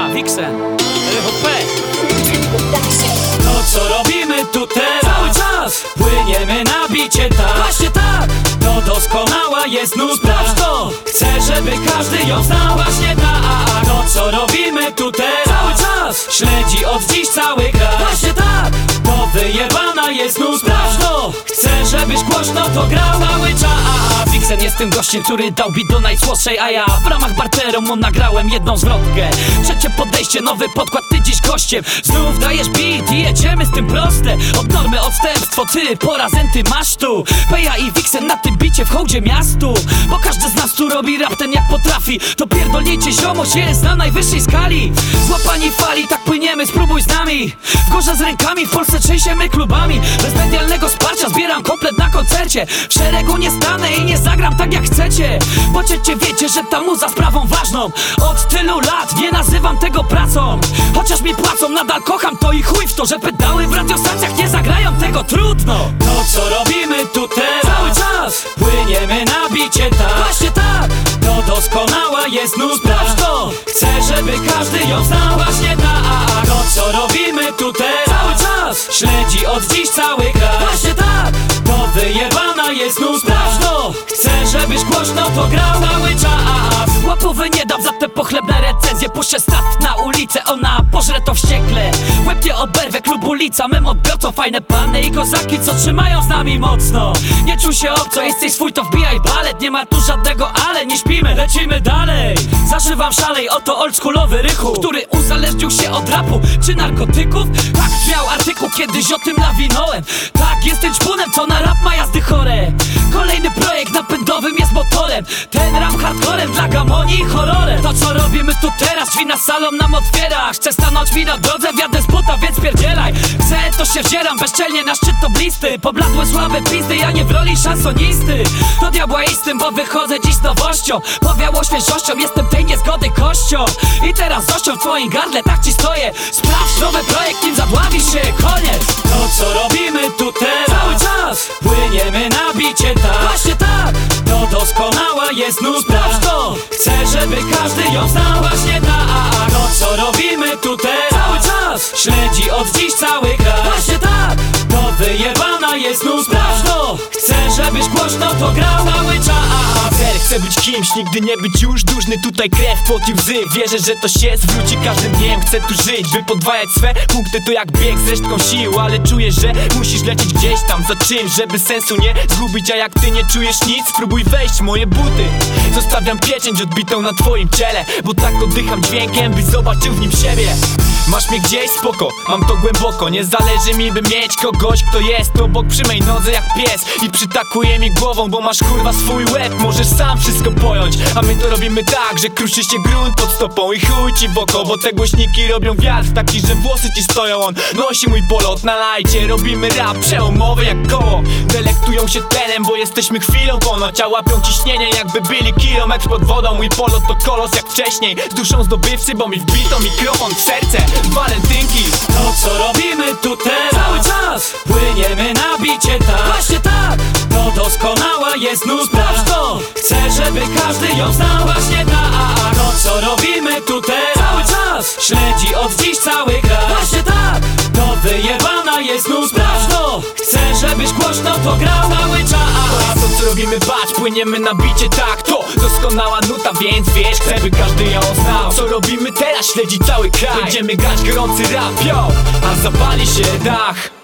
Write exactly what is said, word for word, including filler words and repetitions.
a Vixen, R H P. To co robimy tu teraz? Cały czas płyniemy na bicie, tak. Właśnie tak, to doskonała jest nut. Sprawdź to, chcę, żeby każdy ją znał. Właśnie tak, to co robimy tu teraz? Cały czas śledzi od dziś cały kraj. Właśnie tak, to wyjebana jest nut. Sprawdź to, chcę, żebyś głośno to grał cały czas. Vixen jest tym gościem, który dał beat do najsłodszej, a ja w ramach barteru mu nagrałem jedną zwrotkę. Trzecie podejście, nowy podkład, ty dziś gościem. Znów dajesz beat i jedziemy z tym proste. Od normy odstępstwo, ty porazenty masz tu. Peja i Vixen na tym bicie w hołdzie miastu. Bo każdy z nas tu robi rap ten jak potrafi. To pierdolnięcie ziomość jest na najwyższej skali. Złapani fali, tak płyniemy, spróbuj z nami. W górze z rękami, w Polsce trzęsiemy klubami. Bez medialnego wsparcia zbieram komplet na koncercie. W szeregu nie stanę i nie zagram tak jak chcecie. Bo ciecie wiecie, że ta muza sprawą ważną. Od tylu lat nie nazywam tego pracą. Chociaż mi płacą, nadal kocham to i chuj w to, że pedały w radiostacjach nie zagrają tego, trudno. To co robimy tu teraz? Cały czas płyniemy na bicie, tak. Właśnie tak, to doskonała jest nut. Sprawdź to, chcę, żeby każdy ją znał. Właśnie tak, to co robimy tu teraz? Cały czas śledzi od dziś cały kraj. Właśnie tak, to wyjebana jest nut. Sprawdź to, chcę, żebyś głośno to grał cały czas. Łapowy nie dam za te pochlebne recenzje. Puszczę stat na ulicę, ona pożre to wściekle. W łeb nie oberwę, klub ulica, mym odbiorcą fajne pany i kozaki, co trzymają z nami mocno. Nie czuj się obco, jesteś swój, to wbijaj balet. Nie ma tu żadnego ale, nie śpimy, lecimy dalej. Zażywam szalej, oto oldschoolowy rychu, który uzależnił się od rapu czy narkotyków. Tak miał artykuł, kiedyś o tym nawinąłem. Tak, jestem czpunem, co na rap ma jazdy chore. Kolejny projekt napędowym jest motorem. Ten rap hardcorem dla gamonii i horrorem. To co robimy tu teraz, drzwi na salon nam otwiera. Chcę stanąć mi na drodze, wjadę z buta, więc pierdzielaj. Chcę, to się wdzieram bezczelnie na szczyt toblisty. Pobladłe słabe pizdy, ja nie w roli szansonisty. Do diabła istym, bo wychodzę dziś z nowością. Powiało świeżością, jestem tej niezgody kością. I teraz z ością w twoim gardle, tak ci stoję. Sprawdź nowy projekt, nim zadławisz się, koniec. To co robimy tu teraz? Cały czas płyniemy na bicie, tak. Właśnie tak, to doskonała jest nut. Sprawdź to, chcę, żeby każdy ją znał. Właśnie tak, to co robimy tu teraz? Cały czas śledzi od dziś cały kraj. Właśnie tak, to wyjebana jest nut. Sprawdź to, chcę, żebyś głośno to grał cały czas. Chcę być kimś, nigdy nie być już dłużny. Tutaj krew, pot i łzy, wierzę, że to się zwróci każdym dniem. Chcę tu żyć, by podwajać swe punkty. To jak bieg z resztką sił, ale czuję, że musisz lecieć gdzieś tam za czymś, żeby sensu nie zgubić. A jak ty nie czujesz nic, spróbuj wejść w moje buty. Zostawiam pieczęć odbitą na twoim ciele, bo tak oddycham dźwiękiem, byś zobaczył w nim siebie. Masz mnie gdzieś, spoko, mam to głęboko. Nie zależy mi, by mieć kogoś, kto jest obok przy mej nodze jak pies i przytakuje mi głową, bo masz kurwa swój łeb, możesz sam wszystko pojąć. A my to robimy tak, że kruszy się grunt pod stopą i chuj ci w oko, bo te głośniki robią wiatr taki, że włosy ci stoją. On nosi mój polot na lajcie, robimy rap przełomowy jak koło. Delektują się tlenem, bo jesteśmy chwilą ponoć, a łapią ciśnienie jakby byli kilometr pod wodą. Mój polot to kolos jak wcześniej, z duszą zdobywcy, bo mi wbito mikrofon w serce. Walentynki. To co robimy tu teraz? Cały czas płyniemy na bicie, tak. Właśnie tak, to doskonała jest nut. Sprawdź to, chcę, żeby każdy ją znał. Właśnie tak, to co robimy tu teraz? Cały czas śledzi od dziś cały kraj. Właśnie tak, to wyjebana jest nut. Sprawdź to, chcę, żebyś głośno to grał cały czas. To co robimy, patrz, płyniemy na bicie, tak. To doskonała nuta, więc wiesz, chcę, by każdy ją znał. Co robimy teraz, śledzi cały kraj. Będziemy grać gorący rap, yo, a zapali się dach.